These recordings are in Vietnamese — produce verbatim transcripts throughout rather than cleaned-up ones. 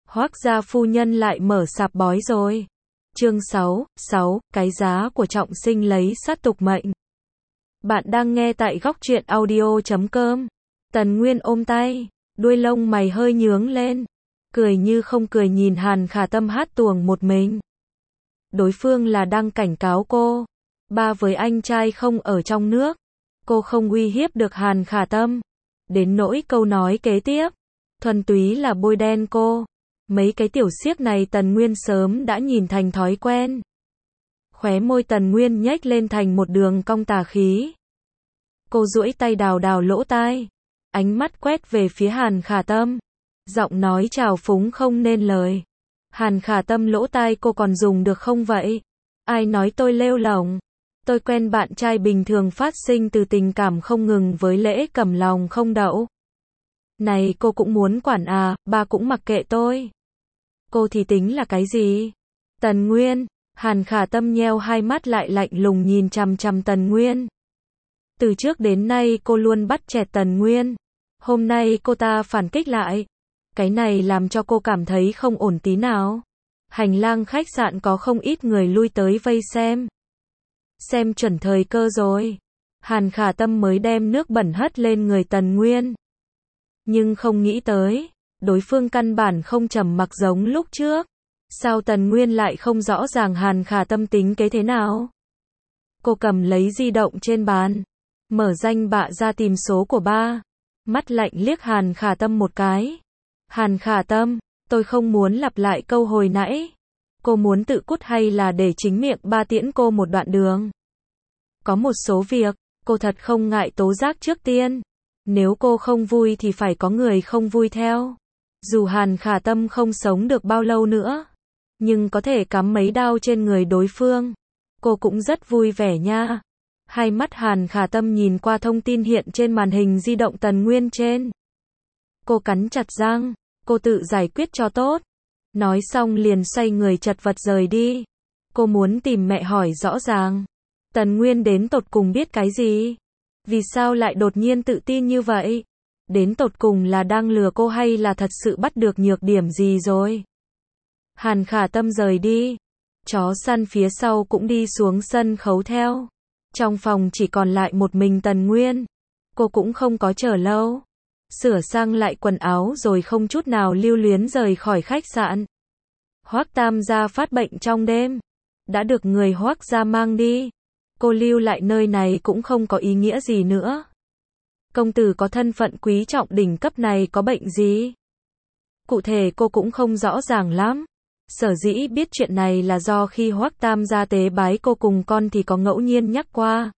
Hoác gia phu nhân lại mở sạp bói rồi. Chương sáu, sáu, cái giá của trọng sinh lấy sát tục mệnh. Bạn đang nghe tại góc truyện audio chấm com. Tần Nguyên ôm tay, đuôi lông mày hơi nhướng lên, cười như không cười nhìn Hàn Khả Tâm hát tuồng một mình. Đối phương là đang cảnh cáo cô, ba với anh trai không ở trong nước, cô không uy hiếp được Hàn Khả Tâm. Đến nỗi câu nói kế tiếp, thuần túy là bôi đen cô. Mấy cái tiểu xiếc này Tần Nguyên sớm đã nhìn thành thói quen. Khóe môi Tần Nguyên nhếch lên thành một đường cong tà khí. Cô duỗi tay đào đào lỗ tai, ánh mắt quét về phía Hàn Khả Tâm, giọng nói trào phúng không nên lời. Hàn Khả Tâm lỗ tai cô còn dùng được không vậy? Ai nói tôi lêu lỏng? Tôi quen bạn trai bình thường phát sinh từ tình cảm không ngừng với lễ cầm lòng không đậu. Này cô cũng muốn quản à, ba cũng mặc kệ tôi. Cô thì tính là cái gì? Tần Nguyên, Hàn Khả Tâm nheo hai mắt lại lạnh lùng nhìn chằm chằm Tần Nguyên. Từ trước đến nay cô luôn bắt chẹt Tần Nguyên. Hôm nay cô ta phản kích lại. Cái này làm cho cô cảm thấy không ổn tí nào. Hành lang khách sạn có không ít người lui tới vây xem. Xem chuẩn thời cơ rồi. Hàn Khả Tâm mới đem nước bẩn hất lên người Tần Nguyên. Nhưng không nghĩ tới, đối phương căn bản không trầm mặc giống lúc trước. Sao Tần Nguyên lại không rõ ràng Hàn Khả Tâm tính kế thế nào? Cô cầm lấy di động trên bàn, mở danh bạ ra tìm số của ba. Mắt lạnh liếc Hàn Khả Tâm một cái. Hàn Khả Tâm, tôi không muốn lặp lại câu hồi nãy. Cô muốn tự cút hay là để chính miệng ba tiễn cô một đoạn đường? Có một số việc, cô thật không ngại tố giác trước tiên. Nếu cô không vui thì phải có người không vui theo. Dù Hàn Khả Tâm không sống được bao lâu nữa, nhưng có thể cắm mấy đao trên người đối phương, cô cũng rất vui vẻ nha. Hai mắt Hàn Khả Tâm nhìn qua thông tin hiện trên màn hình di động Tần Nguyên trên. Cô cắn chặt răng, cô tự giải quyết cho tốt. Nói xong liền xoay người chật vật rời đi. Cô muốn tìm mẹ hỏi rõ ràng. Tần Nguyên đến tột cùng biết cái gì? Vì sao lại đột nhiên tự tin như vậy? Đến tột cùng là đang lừa cô hay là thật sự bắt được nhược điểm gì rồi? Hàn Khả Tâm rời đi. Chó săn phía sau cũng đi xuống sân khấu theo. Trong phòng chỉ còn lại một mình Tần Nguyên. Cô cũng không có chờ lâu. Sửa sang lại quần áo rồi không chút nào lưu luyến rời khỏi khách sạn. Hoác Tam gia phát bệnh trong đêm. Đã được người Hoác gia mang đi. Cô lưu lại nơi này cũng không có ý nghĩa gì nữa. Công tử có thân phận quý trọng đỉnh cấp này có bệnh gì? Cụ thể cô cũng không rõ ràng lắm. Sở dĩ biết chuyện này là do khi Hoác Tam gia tế bái cô cùng con thì có ngẫu nhiên nhắc qua.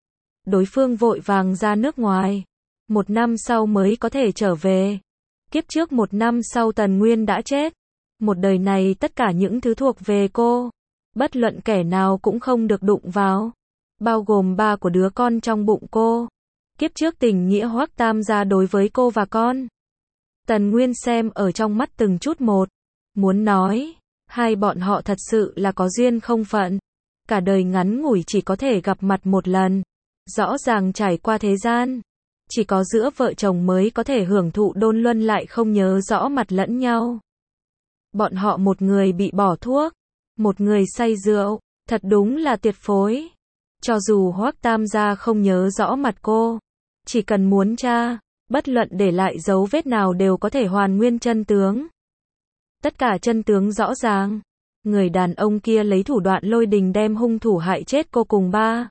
Đối phương vội vàng ra nước ngoài. Một năm sau mới có thể trở về. Kiếp trước một năm sau Tần Nguyên đã chết. Một đời này tất cả những thứ thuộc về cô, bất luận kẻ nào cũng không được đụng vào. Bao gồm ba của đứa con trong bụng cô. Kiếp trước tình nghĩa Hoác Tam gia đối với cô và con. Tần Nguyên xem ở trong mắt từng chút một. Muốn nói, hai bọn họ thật sự là có duyên không phận. Cả đời ngắn ngủi chỉ có thể gặp mặt một lần. Rõ ràng trải qua thế gian. Chỉ có giữa vợ chồng mới có thể hưởng thụ đôn luân lại không nhớ rõ mặt lẫn nhau. Bọn họ một người bị bỏ thuốc, một người say rượu. Thật đúng là tuyệt phối. Cho dù Hoác Tam gia không nhớ rõ mặt cô, chỉ cần muốn tra, bất luận để lại dấu vết nào đều có thể hoàn nguyên chân tướng. Tất cả chân tướng rõ ràng. Người đàn ông kia lấy thủ đoạn lôi đình đem hung thủ hại chết cô cùng ba.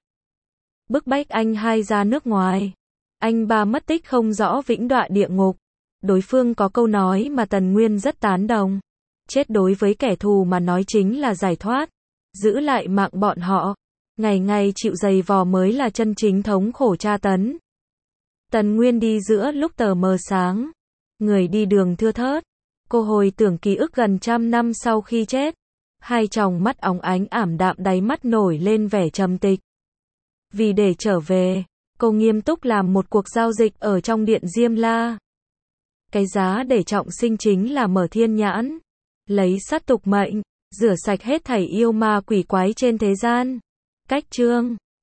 Bức bách anh hai ra nước ngoài. Anh ba mất tích không rõ vĩnh đọa địa ngục. Đối phương có câu nói mà Tần Nguyên rất tán đồng. Chết đối với kẻ thù mà nói chính là giải thoát. Giữ lại mạng bọn họ. Ngày ngày chịu giày vò mới là chân chính thống khổ tra tấn. Tần Nguyên đi giữa lúc tờ mờ sáng. Người đi đường thưa thớt. Cô hồi tưởng ký ức gần trăm năm sau khi chết. Hai tròng mắt óng ánh ảm đạm đáy mắt nổi lên vẻ trầm tịch. Vì để trở về, cô nghiêm túc làm một cuộc giao dịch ở trong điện Diêm La. Cái giá để trọng sinh chính là mở thiên nhãn. Lấy sát tục mệnh, rửa sạch hết thảy yêu ma quỷ quái trên thế gian. Cách chương